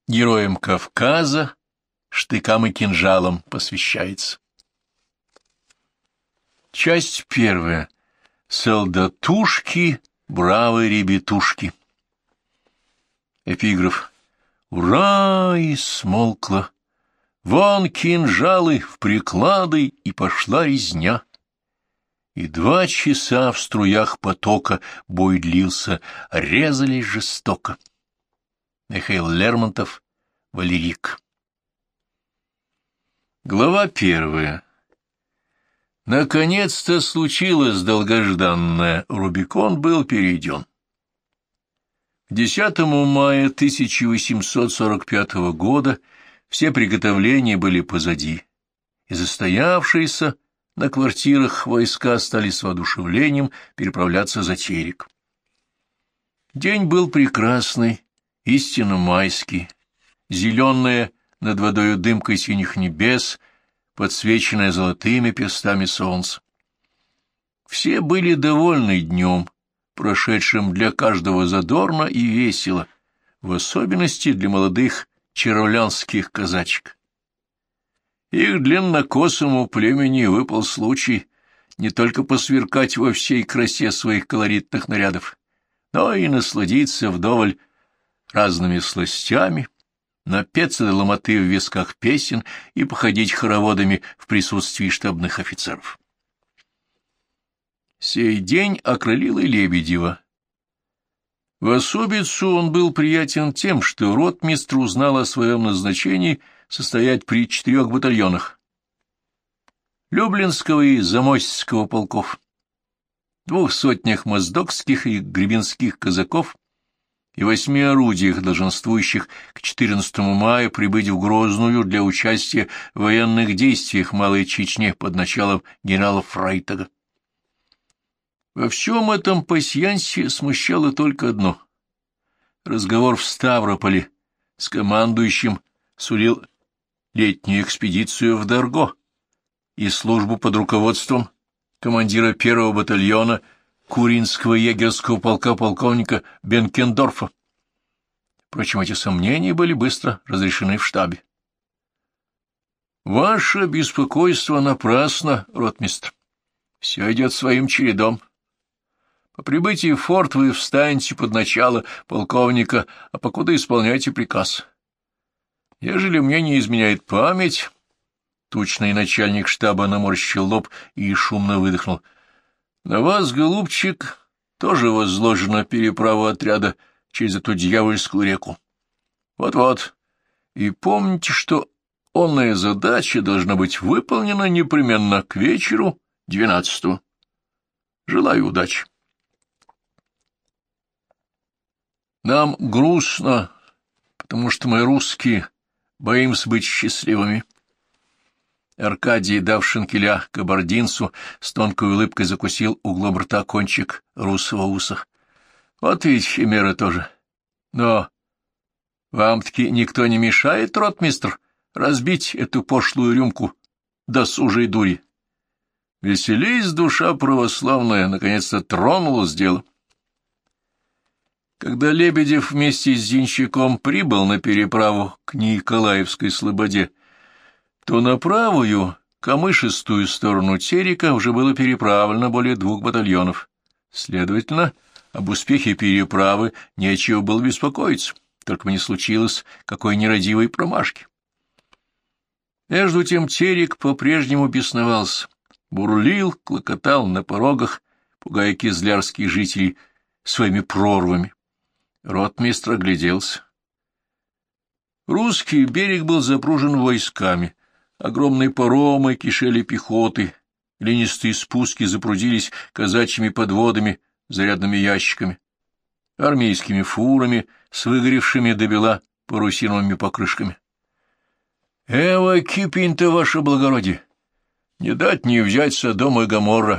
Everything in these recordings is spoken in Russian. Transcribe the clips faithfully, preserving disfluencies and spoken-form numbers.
Героям Кавказа, штыкам и кинжалам посвящается. Часть первая. Солдатушки, бравые ребятушки. Эпиграф. Ура! И смолкла. Вон кинжалы в приклады, и пошла резня. И два часа в струях потока бой длился, резались жестоко. Михаил Лермонтов, Валерик. Глава первая. Наконец-то случилось долгожданное. Рубикон был перейден. К десятому мая тысяча восемьсот сорок пятого года все приготовления были позади, и застоявшиеся на квартирах войска стали с воодушевлением переправляться за Терек. День был прекрасный, истинно майский, зеленая над водою дымкой синих небес, подсвеченная золотыми перстами солнца. Все были довольны днем, прошедшим для каждого задорно и весело, в особенности для молодых червлянских казачек. Их длиннокосому племени выпал случай не только посверкать во всей красе своих колоритных нарядов, но и насладиться вдоволь разными сластями, напеться до ломоты в висках песен и походить хороводами в присутствии штабных офицеров. Сей день окрылил и Лебедева. В особицу он был приятен тем, что ротмистр узнал о своем назначении состоять при четырех батальонах Люблинского и Замостьского полков, двух сотнях моздокских и гребенских казаков и восьми орудиях, долженствующих к четырнадцатому мая прибыть в Грозную для участия в военных действиях в Малой Чечне под началом генерала Фрейтага. Во всем этом пасьянсе смущало только одно. Разговор в Ставрополе с командующим сулил летнюю экспедицию в Дарго и службу под руководством командира первого батальона Куринского егерского полка полковника Бенкендорфа. Впрочем, эти сомнения были быстро разрешены в штабе. «Ваше беспокойство напрасно, ротмистр. Все идет своим чередом. По прибытии в форт вы встанете под начало полковника, а покуда исполняйте приказ. Ежели мне не изменяет память...» Тучный начальник штаба наморщил лоб и шумно выдохнул. «На вас, голубчик, тоже возложена переправа отряда через эту дьявольскую реку. Вот-вот. И помните, что онная задача должна быть выполнена непременно к вечеру двенадцатого. Желаю удачи». Нам грустно, потому что мы, русские, боимся быть счастливыми. Аркадий, дав шинкеля кабардинцу, с тонкой улыбкой закусил углом рта кончик русого уса. Вот ведь химера тоже. Но вам-таки никто не мешает, ротмистр, разбить эту пошлую рюмку досужей дури. Веселись, душа православная, наконец-то тронулась дело. Когда Лебедев вместе с денщиком прибыл на переправу к Николаевской слободе, то на правую, камышистую сторону Терека уже было переправлено более двух батальонов. Следовательно, об успехе переправы нечего было беспокоиться, только бы не случилось какой нерадивой промашки. Между тем Терек по-прежнему бесновался, бурлил, клокотал на порогах, пугая кизлярских жителей своими прорвами. Ротмистр огляделся. Русский берег был запружен войсками. Огромные паромы кишели пехотой, глинистые спуски запрудились казачьими подводами, зарядными ящиками, армейскими фурами с выгоревшими до бела парусиновыми покрышками. — Эва, кипень-то, ваше благородие! Не дать не взять Содом и Гоморра!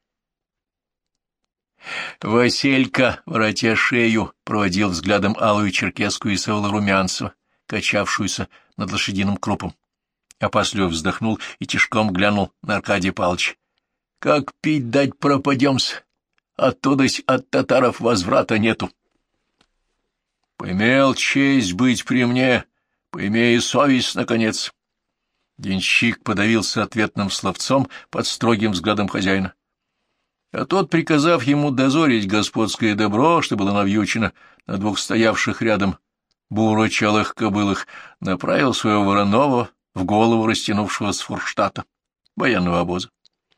Василька, воротя шею, проводил взглядом алую черкесскую Исаула Румянцева, качавшуюся над лошадиным крупом. Опасливо вздохнул и тишком глянул на Аркадия Павловича. — Как пить дать пропадем-с? Оттуда от татаров возврата нету. Поимел честь быть при мне, поимей совесть, наконец. Денщик подавился ответным словцом под строгим взглядом хозяина. А тот, приказав ему дозорить господское добро, что было навьючено на двух стоявших рядом бурочалых кобылах, направил своего Воронова в голову растянувшего с форштата военного обоза.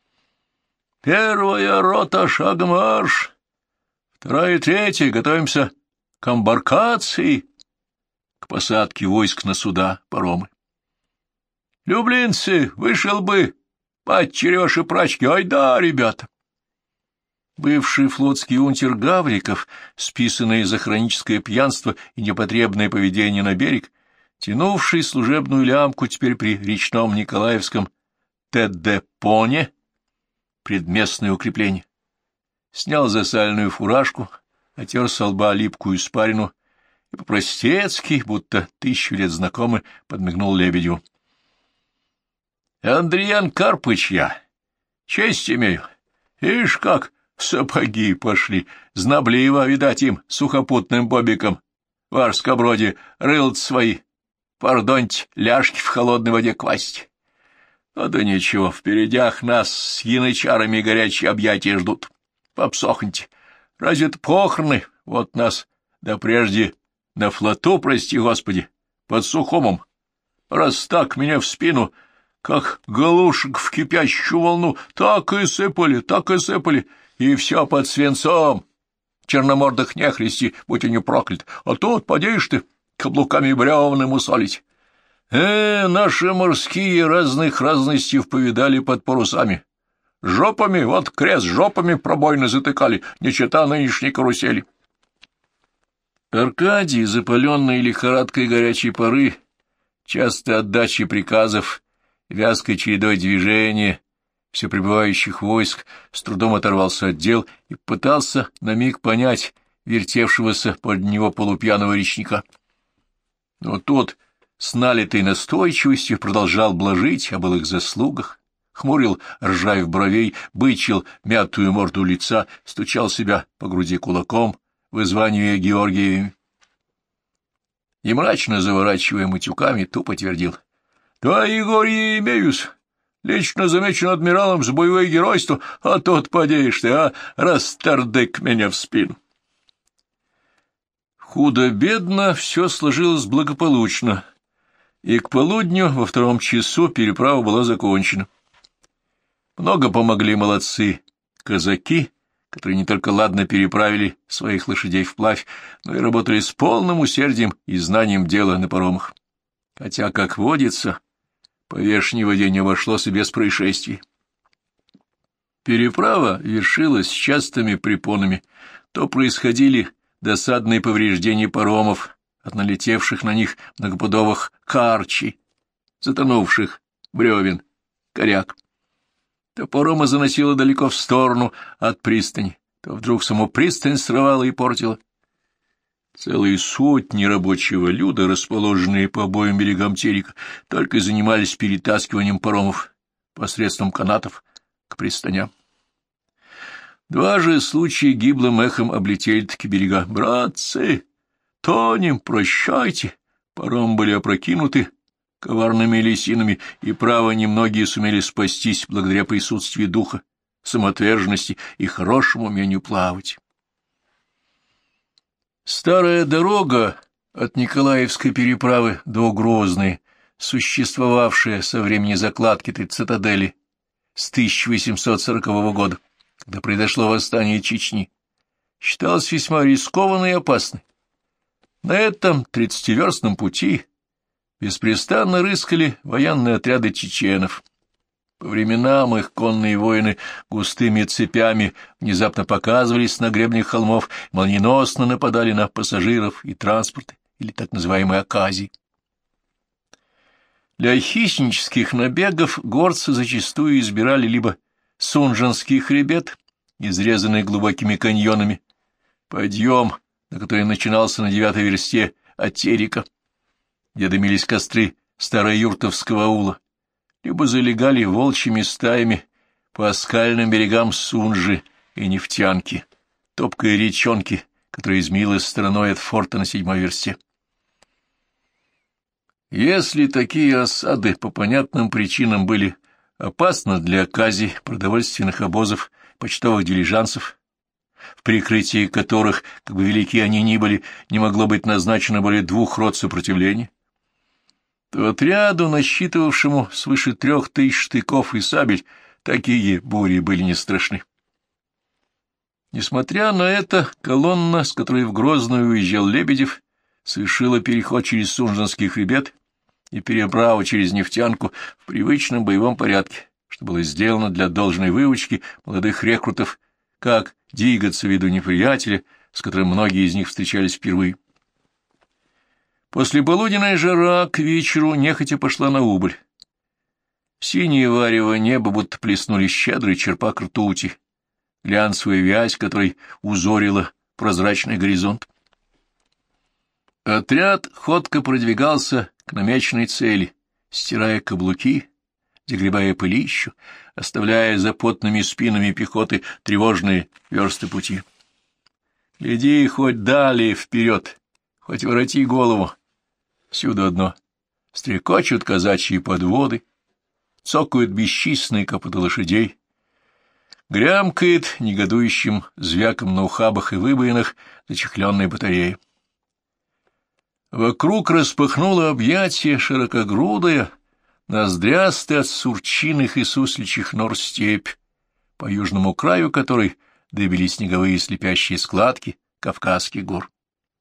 «Первая рота, шагом марш! Вторая и третья, готовимся к эмбаркации!» К посадке войск на суда, паромы. «Люблинцы, вышел бы! Мать череши прачки! Ай да, ребята!» Бывший флотский унтер Гавриков, списанный за хроническое пьянство и непотребное поведение на берег, тянувший служебную лямку теперь при речном Николаевском Тедепоне, предместное укрепление, снял засальную фуражку, отер со лба липкую испарину и по-простецки, будто тысячу лет знакомый, подмигнул Лебедю. — Андриан Карпыч я, честь имею. Ишь как сапоги пошли, знобливо, видать, им сухопутным бобиком в Арскоброде рылц свои, пардоньте, ляжки в холодной воде квасить. Ну да ничего, впередях нас с янычарами горячие объятия ждут. Попсохните. Разве это похороны? Вот нас, да прежде на флоту, прости господи, под Сухумом. Раз так меня в спину, как галушек в кипящую волну, так и сыпали, так и сыпали, и все под свинцом. Черномордых нехристи, будь они прокляты, а тут, подишь ты, каблуками бревны мусолить. Э, наши морские разных разностей повидали под парусами. Жопами, вот крест жопами пробойно затыкали, не чета нынешней карусели. Аркадий, запаленный лихорадкой горячей поры, часто отдачи приказов, вязкой чередой движения все прибывающих войск, с трудом оторвался от дел и пытался на миг понять вертевшегося под него полупьяного речника. Но тот с налитой настойчивостью продолжал блажить о былых заслугах, хмурил ржавь бровей, бычил мятую морду лица, стучал себя по груди кулаком, вызванивая Георгиевыми. И мрачно заворачивая матюками, тупо твердил: — Да, Егор, я имеюсь. Лично замечен адмиралом за боевое геройство, а тот, подеешь ты, а, растардык меня в спину. Худо-бедно все сложилось благополучно, и к полудню во втором часу переправа была закончена. Много помогли молодцы казаки, которые не только ладно переправили своих лошадей вплавь, но и работали с полным усердием и знанием дела на паромах. Хотя, как водится, по вешней воде не обошлось и без происшествий. Переправа вершилась с частыми препонами, то происходили досадные повреждения паромов от налетевших на них многопудовых карчей, затонувших бревен, коряк. То парома заносило далеко в сторону от пристани, то вдруг саму пристань срывала и портила. Целые сотни рабочего люда, расположенные по обоим берегам Терека, только и занимались перетаскиванием паромов посредством канатов к пристаням. Два же случая гиблым эхом облетели таки берега. «Братцы, тонем, прощайте!» Паромы были опрокинуты коварными лисинами, и, право, немногие сумели спастись благодаря присутствию духа, самоотверженности и хорошему умению плавать. Старая дорога от Николаевской переправы до Грозной, существовавшая со времени закладки этой цитадели с тысяча восемьсот сорокового года, когда произошло восстание Чечни, считалась весьма рискованной и опасной. На этом тридцативерстном пути беспрестанно рыскали военные отряды чеченов. По временам их конные воины густыми цепями внезапно показывались на гребнях холмов, молниеносно нападали на пассажиров и транспорты, или так называемые оказии. Для хищнических набегов горцы зачастую избирали либо Сунжанский хребет, изрезанный глубокими каньонами, подъем, на который начинался на девятой версте от Терека, где дымились костры староюртовского аула, либо залегали волчьими стаями по скальным берегам Сунжи и Нефтянки, топкой речонки, которая изменилась стороной от форта на седьмой версте. Если такие осады по понятным причинам были опасны для оказий продовольственных обозов, почтовых дилижансов, в прикрытии которых, как бы велики они ни были, не могло быть назначено более двух рот сопротивления, то отряду, насчитывавшему свыше трех тысяч штыков и сабель, такие бури были не страшны. Несмотря на это, колонна, с которой в Грозную уезжал Лебедев, совершила переход через Сунжинский хребет и переправу через Нефтянку в привычном боевом порядке, что было сделано для должной выучки молодых рекрутов, как двигаться в виду неприятеля, с которым многие из них встречались впервые. После полуденная жара к вечеру нехотя пошла на убыль. Синее варево небо будто плеснули щедрый черпак ртути, глянцевая вязь, которой узорила прозрачный горизонт. Отряд ходко продвигался к намеченной цели, стирая каблуки, загребая пылищу, оставляя за потными спинами пехоты тревожные версты пути. Гляди хоть далее вперед, хоть вороти голову. Всюду одно. Стрекочут казачьи подводы, цокают бесчисленные копыта лошадей, грямкает негодующим звяком на ухабах и выбоинах зачехленная батарея. Вокруг распахнуло объятие широкогрудая, ноздрястая от сурчиных и сусличьих нор степь, по южному краю которой дыбили снеговые слепящие складки Кавказских гор.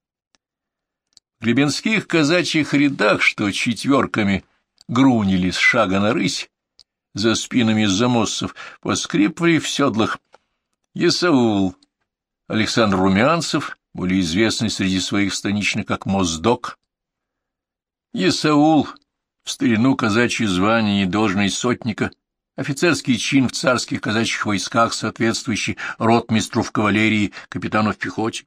В гребенских казачьих рядах, что четверками грунили с шага на рысь, за спинами замоссов поскрипывали в седлах Есаул, Александр Румянцев, более известный среди своих станичных как Моздок. Есаул, в старину казачье звание и должность сотника, офицерский чин в царских казачьих войсках, соответствующий ротмистру в кавалерии, капитану в пехоте.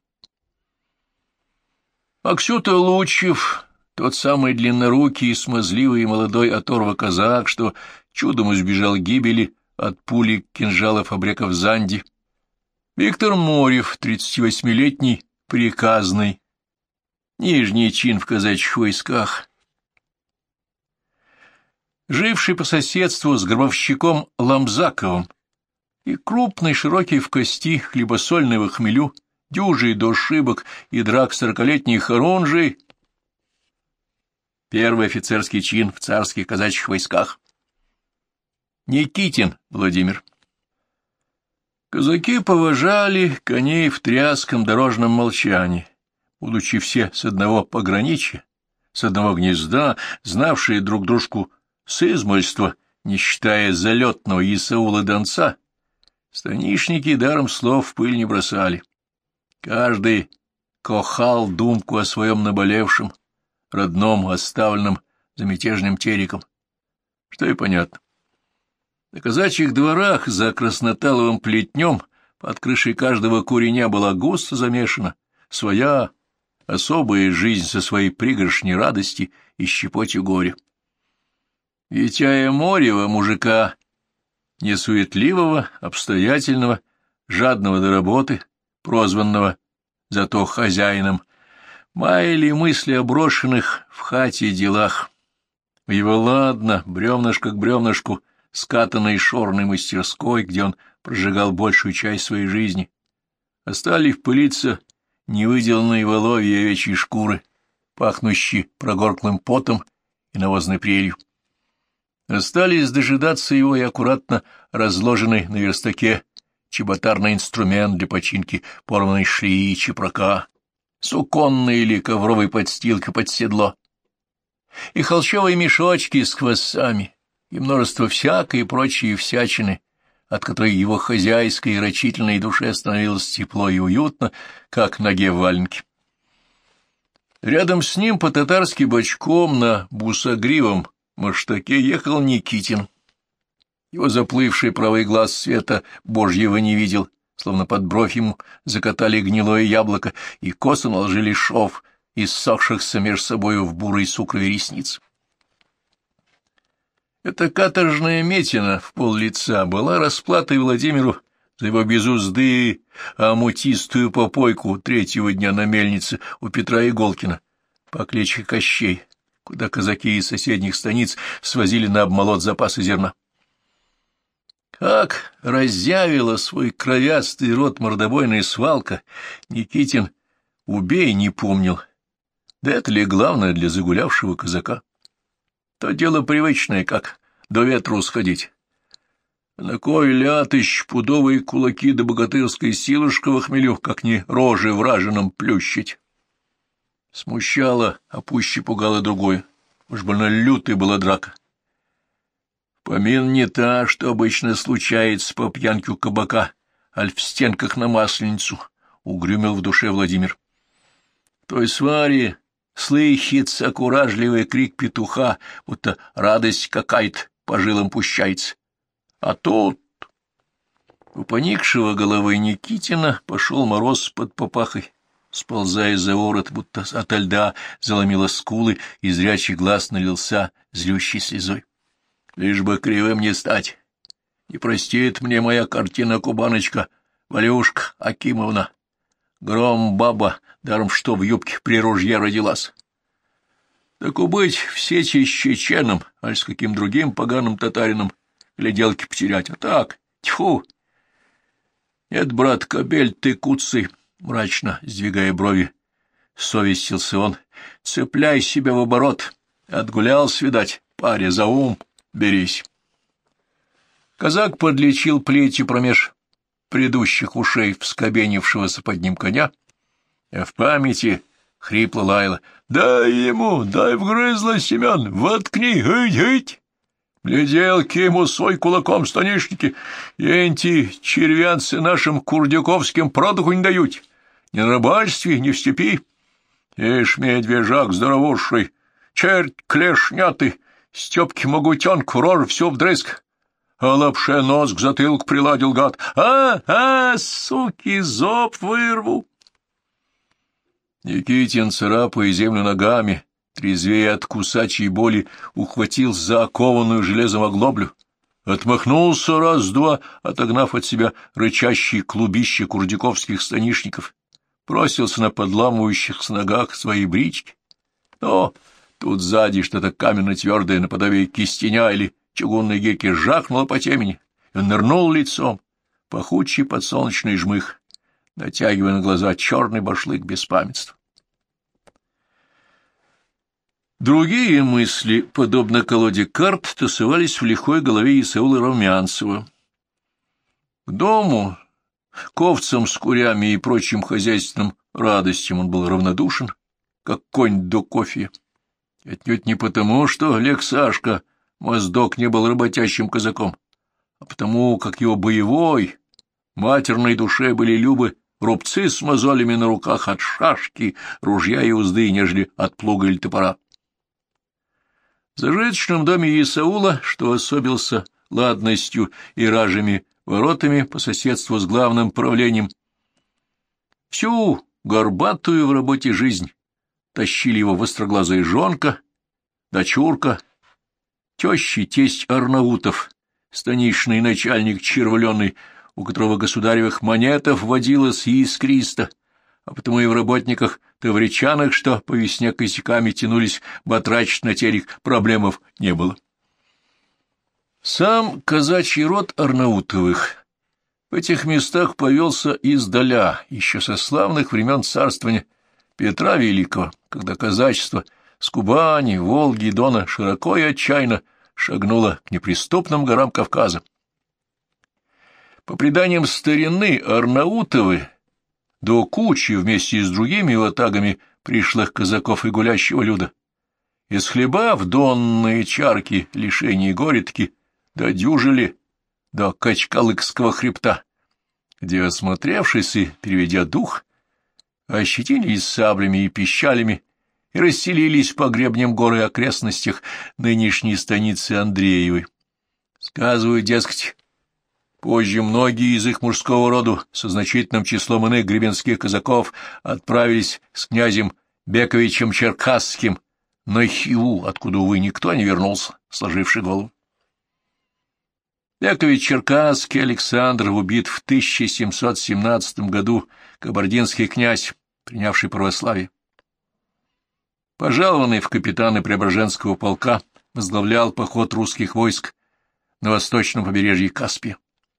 Аксюта Лучев, тот самый длиннорукий и смазливый молодой оторва-казак, что чудом избежал гибели от пули кинжалов обреков Занди. Виктор Морев, тридцативосьмилетний, приказный, нижний чин в казачьих войсках. Живший по соседству с гробовщиком Ламзаковым и крупный, широкий в кости, хлебосольный в хмелю, дюжий до шибок и драк сорокалетний Харунжий, первый офицерский чин в царских казачьих войсках. Никитин Владимир. Казаки поважали коней в тряском дорожном молчании, будучи все с одного пограничья, с одного гнезда, знавшие друг дружку с измольства, не считая залетного Исаула Донца, станишники даром слов в пыль не бросали. Каждый кохал думку о своем наболевшем, родном, оставленном за мятежным териком, что и понятно. На казачьих дворах за красноталовым плетнем под крышей каждого куреня была густо замешана своя особая жизнь со своей пригоршней радости и щепотью горя. Витяя Морева, мужика несуетливого, обстоятельного, жадного до работы, прозванного зато хозяином, маяли мысли о брошенных в хате делах, в его ладно, бревнышко к бревнышку, скатанной шорной мастерской, где он прожигал большую часть своей жизни, остались пылиться невыделанные воловьи овечьи шкуры, пахнущие прогорклым потом и навозной прелью. Остались дожидаться его и аккуратно разложенный на верстаке чеботарный инструмент для починки порванной шлеи и чепрака, суконная или ковровой подстилка под седло, и холщовые мешочки с хвостами, и множество всякой и прочей всячины, от которой его хозяйской и рачительной душе становилось тепло и уютно, как ноге в валенке. Рядом с ним по-татарски бочком на бусогривом маштаке ехал Никитин. Его заплывший правый глаз света Божьего не видел, словно под бровь ему закатали гнилое яблоко и косо наложили шов из ссохшихся меж собою в бурой сукрове ресниц. Эта каторжная метина в пол лица была расплатой Владимиру за его без узды амутистую попойку третьего дня на мельнице у Петра Иголкина по кличке Кощей, куда казаки из соседних станиц свозили на обмолот запасы зерна. Как разъявила свой кровястый рот мордобойная свалка, Никитин убей не помнил. Да это ли главное для загулявшего казака? То дело привычное, как до ветру сходить. На кой лятыщ пудовые кулаки да богатырской силушка в хмелю, как не рожи вражинам плющить? Смущало, а пуще пугало другое. Уж больно лютой была драка. Помин не та, что обычно случается по пьянке у кабака, аль в стенках на Масленицу, — угрюмил в душе Владимир. В той сваре слыхится куражливый крик петуха, будто радость какая-то по жилам пущается. А тут у поникшего головы Никитина пошел мороз под попахой, сползая за ворот, будто ото льда заломило скулы, и зрячий глаз налился злющей слезой. Лишь бы кривым не стать. Не простит мне моя картина-кубаночка, Валюшка Акимовна. Гром баба, даром что в юбке при ружье родилась. Так убыть в сече с чеченом, аль с каким другим поганым татарином, гляделки потерять, а так, тьфу! Нет, брат, кобель, ты куцый, мрачно сдвигая брови, совестился он, цепляй себя в оборот, отгулялся, видать, паря, за ум берись. Казак подлечил плетью промеж предыдущих ушей вскобенившегося под ним коня, а в памяти хрипло лаяло: «Дай ему, дай вгрызло, Семен, воткни, гыть-гыть! Гляделки ему свой кулаком станишники, и энти червянцы нашим курдюковским продуху не дают, ни на рыбальстве, ни в степи. Ишь, медвежак здоровуший, черт клешнятый, Степке могутенку рожь все вдрызг, а лапше нос к затылку приладил гад. А, а, суки, зоб вырву!» Никитин, царапая землю ногами, трезвея от кусачей боли, ухватил за окованную железом оглоблю, отмахнулся раз-два, отогнав от себя рычащие клубище курдюковских станишников, бросился на подламывающихся ногах своей брички. Но тут сзади что-то каменно-твердое наподобие кистеня или чугунной гирки жахнуло по темени, и он нырнул лицом, пахучий подсолнечный жмых, натягивая на глаза черный башлык беспамятства. Другие мысли, подобно колоде карт, тасовались в лихой голове Исаула Румянцева. К дому, к овцам с курями и прочим хозяйственным радостям он был равнодушен, как конь до кофе. Отнюдь не потому, что Олег Сашка, моздок, не был работящим казаком, а потому, как его боевой, матерной душе были любы рубцы с мозолями на руках от шашки, ружья и узды, нежели от плуга или топора. В зажиточном доме Исаула, что особился ладностью и ражими воротами по соседству с главным правлением, всю горбатую в работе жизнь тащили его востроглазая жонка, дочурка, теща и тесть Арнаутов, станичный начальник червленый, у которого государевых монетов водилось и искристо, а потому и в работниках тавричанах, что по весне косяками тянулись батрачить на телек, проблемов не было. Сам казачий род Арнаутовых в этих местах повелся издаля, еще со славных времен царствования Петра Великого, когда казачество с Кубани, Волги и Дона широко и отчаянно шагнуло к неприступным горам Кавказа. По преданиям старины, Арнаутовы до кучи вместе с другими ватагами пришлых казаков и гулящего люда, исхлебав донные чарки лишений и горитки, додюжили до Качкалыкского хребта, где, осмотревшись и переведя дух, ощетинились саблями и пищалями и расселились по гребням гор и окрестностях нынешней станицы Андреевой. Сказывают, дескать, позже многие из их мужского рода со значительным числом иных гребенских казаков отправились с князем Бековичем Черкасским на Хиву, откуда, увы, никто не вернулся, сложивший голову. Яковлевич Черкасский Александр убит в тысяча семьсот семнадцатом году, кабардинский князь, принявший православие. Пожалованный в капитаны Преображенского полка, возглавлял поход русских войск на восточном побережье Каспия.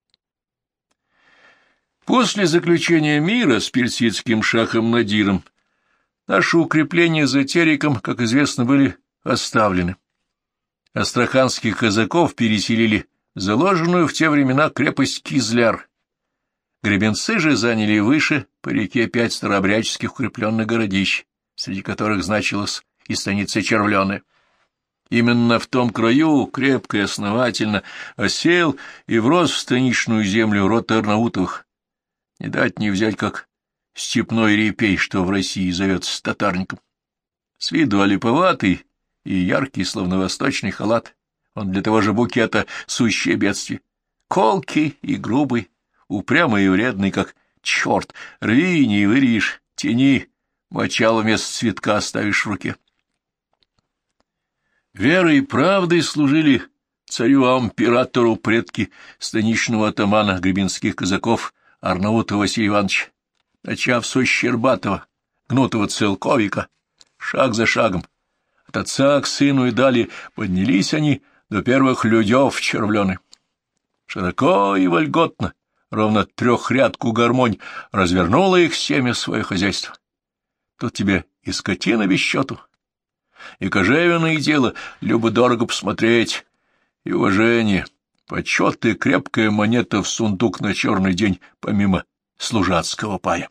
После заключения мира с персидским шахом Надиром наши укрепления за Тереком, как известно, были оставлены. Астраханских казаков переселили в заложенную в те времена крепость Кизляр. Гребенцы же заняли выше по реке пять старообрядческих укрепленных городищ, среди которых значилась и станица Червленая. Именно в том краю крепко и основательно осел и врос в станичную землю род Арнаутовых. Не дать не взять, как степной репей, что в России зовется татарником. С виду олиповатый и яркий, словно восточный халат, он для того же букета сущее бедствие. Колкий и грубый, упрямый и вредный, как черт, рви не вырежь, тяни, мочало вместо цветка оставишь в руке. Верой и правдой служили царю-императору предки станичного атамана гребенских казаков Арнаутова Василия Ивановича, начав со Щербатова, гнутого целковика, шаг за шагом. От отца к сыну и далее поднялись они до первых людев Червлены. Широко и вольготно, ровно трехрядку гармонь, развернула их семя свое хозяйство. Тут тебе и скотина без счету, и кожевенное дело любо-дорого посмотреть, и уважение, почет и крепкая монета в сундук на черный день, помимо служацкого пая.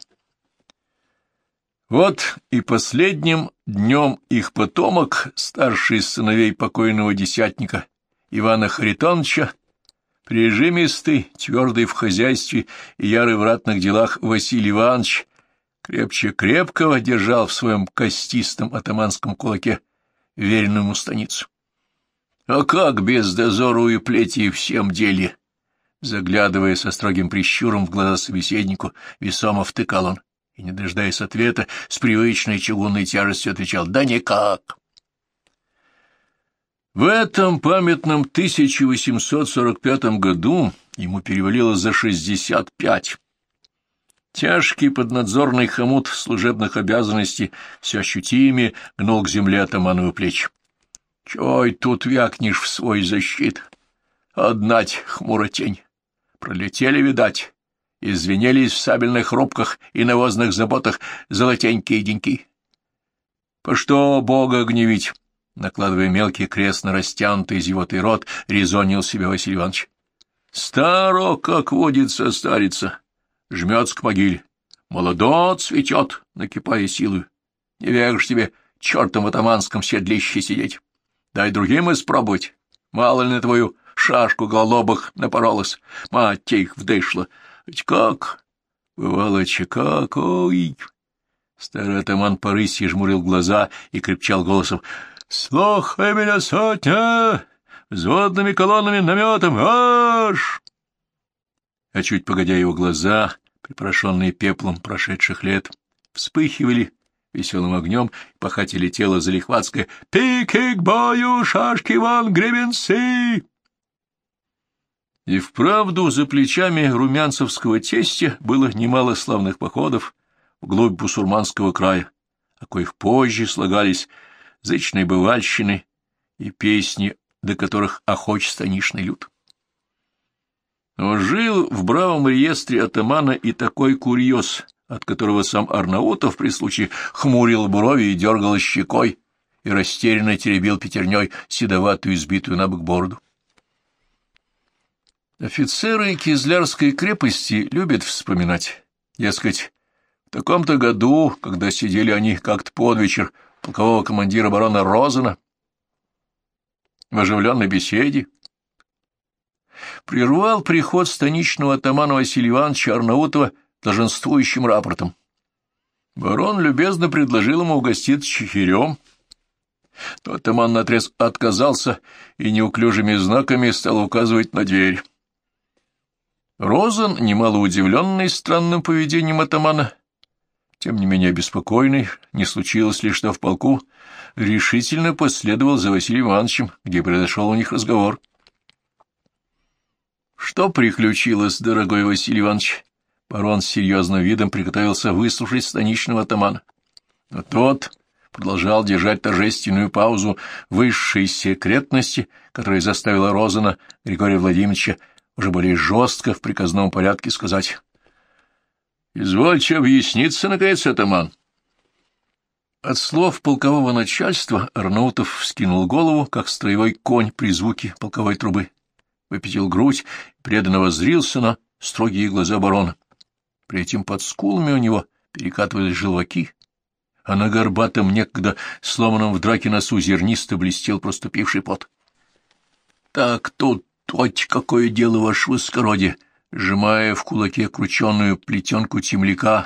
Вот и последним днем их потомок, старший из сыновей покойного десятника Ивана Харитоновича, прижимистый, твердый в хозяйстве и ярый в ратных делах Василий Иванович, крепче крепкого держал в своем костистом атаманском кулаке веренную ему станицу. А как без дозору и плети в всем деле? Заглядывая со строгим прищуром в глаза собеседнику, весомо втыкал он, и, не дожидаясь ответа, с привычной чугунной тяжестью отвечал: «Да никак». В этом памятном тысяча восемьсот сорок пятом году ему перевалило за шестьдесят пять. Тяжкий поднадзорный хомут служебных обязанностей все ощутимее гнул к земле атаманову плечи. Чой тут вякнешь в свой защит? Однать хмуро тень. Пролетели, видать, извинились в сабельных рубках и навозных заботах золотенькие деньки. По что Бога гневить? Накладывая мелкий крест на растянутый зевотый рот, резонил себя Василий Иванович. Старо, как водится, старится, жмется к могиле. Молодо цветет, накипая силою. Не век тебе чертом в атаманском седлище сидеть. Дай другим испробовать. Мало ли на твою шашку голубых напоролась, мать их вдышла. Ведь как? Бывало, че как, ой! Старый атаман по рыси жмурил глаза и крепчал голосом: «Слухай меня, сотня! Взводными колоннами, наметом, аж!» А чуть погодя его глаза, припорошенные пеплом прошедших лет, вспыхивали веселым огнем, и пахатели тела залихватское: «Пики к бою, шашки вон, гребенцы!» И вправду за плечами румянцевского тестя было немало славных походов вглубь бусурманского края, о коих позже слагались зычные бывальщины и песни, до которых охоч станичный люд. Но жил в бравом реестре атамана и такой курьез, от которого сам Арнаутов при случае хмурил брови и дергал щекой, и растерянно теребил пятерней седоватую, избитую набок бороду. Офицеры Кизлярской крепости любят вспоминать, дескать, в таком-то году, когда сидели они как-то под вечер полкового командира барона Розена, в оживленной беседе, прервал приход станичного атамана Василия Ивановича Арнаутова долженствующим рапортом. Барон любезно предложил ему угоститься чехирем, но атаман наотрез отказался и неуклюжими знаками стал указывать на дверь. Розен, немало удивленный странным поведением атамана, тем не менее обеспокоенный, не случилось ли что в полку, решительно последовал за Василием Ивановичем, где произошел у них разговор. Что приключилось, дорогой Василий Иванович? Барон с серьезным видом приготовился выслушать станичного атамана. Но тот продолжал держать торжественную паузу высшей секретности, которая заставила Розана Григория Владимировича уже более жестко в приказном порядке сказать: — Извольте объясниться, наконец, атаман. От слов полкового начальства Арнаутов вскинул голову, как строевой конь при звуке полковой трубы, выпятил грудь, преданно воззрился на строгие глаза барона. При этом под скулами у него перекатывались желваки, а на горбатом, некогда сломанном в драке носу зернисто блестел проступивший пот. — Так тут хоть какое дело, ваше высокородие, сжимая в кулаке крученную плетенку темляка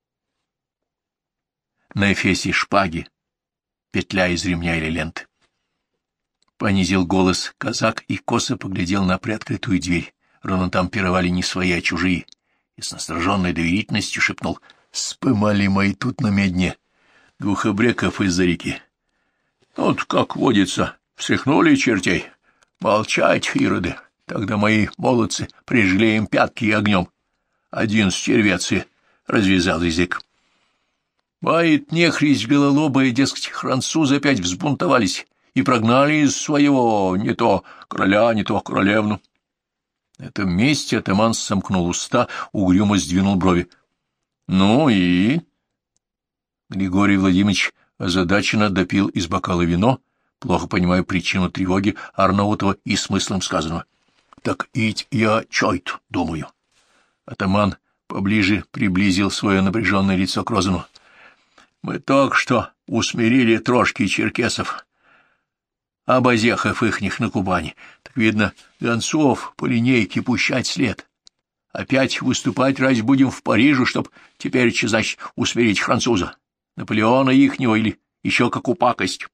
на эфесе шпаги, петля из ремня или ленты. Понизил голос казак и косо поглядел на приоткрытую дверь. Ровно там пировали не свои, а чужие, и с настороженной доверительностью шепнул: — Спымали мои тут на медне двух обреков из-за реки. Вот, как водится, встряхнули чертей. Молчать, ироды, тогда мои молодцы прижгли им пятки огнем. Один стервец и развязал язык. Бает нехристь белолобая, дескать, французы опять взбунтовались и прогнали из своего не то короля, не то королевну. На этом месте атаман сомкнул уста, угрюмо сдвинул брови. — Ну и... Григорий Владимирович озадаченно допил из бокала вино, плохо понимая причину тревоги Арнаутова и смыслом сказанного. — Так ведь я чойт, думаю. Атаман поближе приблизил свое напряженное лицо к Розану. — Мы только что усмирили трошки черкесов, обозехов ихних на Кубани. Так, видно, гонцов по линейке пущать след. Опять выступать раз будем в Париже, чтоб теперь, значит, усмирить француза, Наполеона ихнего или еще какую пакость.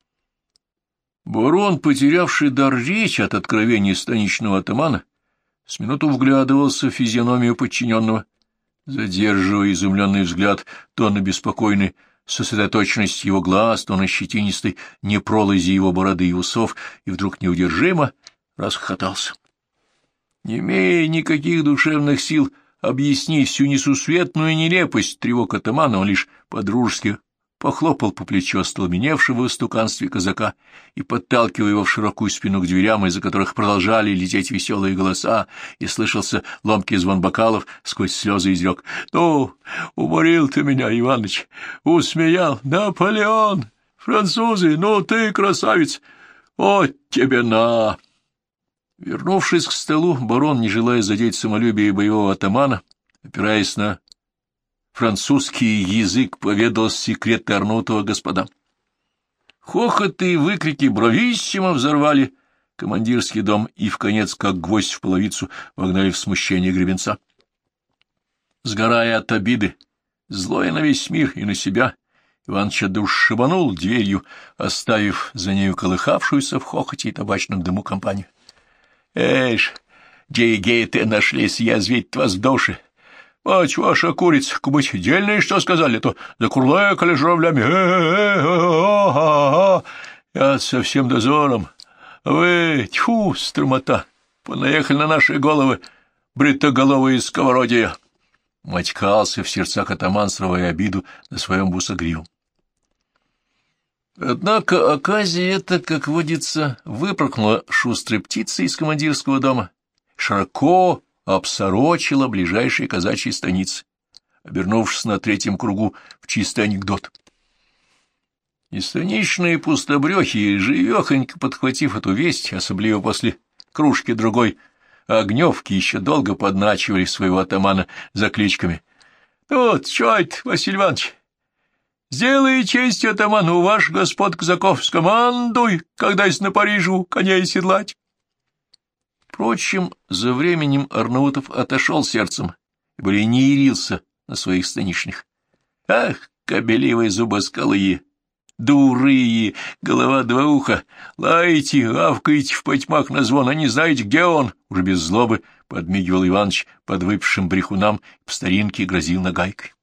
Барон, потерявший дар речи от откровений станичного атамана, с минуту вглядывался в физиономию подчиненного, задерживая изумленный взгляд то на беспокойной сосредоточенность его глаз, то на щетинистой непролази его бороды и усов, и вдруг неудержимо расхохотался. Не имея никаких душевных сил объяснить всю несусветную нелепость тревог атамана, он лишь по-дружески похлопал по плечу остолбеневшего в истуканстве казака и, подталкивая его в широкую спину к дверям, из-за которых продолжали лететь веселые голоса, и слышался ломкий звон бокалов, сквозь слезы изрек: — Ну, уморил ты меня, Иваныч, усмеял. Наполеон, французы, ну ты красавец, вот тебе на! Вернувшись к столу, барон, не желая задеть самолюбие боевого атамана, опираясь на французский язык, поведал секреты Арнаутова господам. Хохоты и выкрики брависсимо взорвали командирский дом и, вконец, как гвоздь в половицу, вогнали в смущение гребенца. Сгорая от обиды, злой на весь мир и на себя, Иван Чадуш шибанул дверью, оставив за нею колыхавшуюся в хохоте и табачном дыму компанию. — Эш, где-гей-то нашлись язвить вас в душе. Мать ваша курица, кубыть дельные, что сказали, то закурлыкали журавлями. Э-э-э-э-э-э-э-э. Я совсем дозором. Вы, тьфу, стромота, понаехали на наши головы, бритоголовые сковородия. Матькался в сердцах атаман, срывая обиду на своем бусогриву. Однако оказия эта, как водится, выпорхнула шустрой птицей из командирского дома, широко обсорочила ближайшие казачьи станицы, обернувшись на третьем кругу в чистый анекдот. И станичные пустобрехи, живехонько подхватив эту весть, особливо после кружки другой огневки, еще долго подначивали своего атамана за кличками. — Вот, чё это, Василий Иванович? Сделай честь атаману, ваш господ казаков, скомандуй, когда-с на Парижу коней седлать. Впрочем, за временем Арнаутов отошел сердцем и более не ярился на своих станичных. Ах, кобелевые зубоскалые, дурые, голова два уха, лаете, авкаете в потьмах на звон, а не знаете, где он, уже без злобы подмигивал Иваныч подвыпившим брехунам и по старинке грозил нагайкой.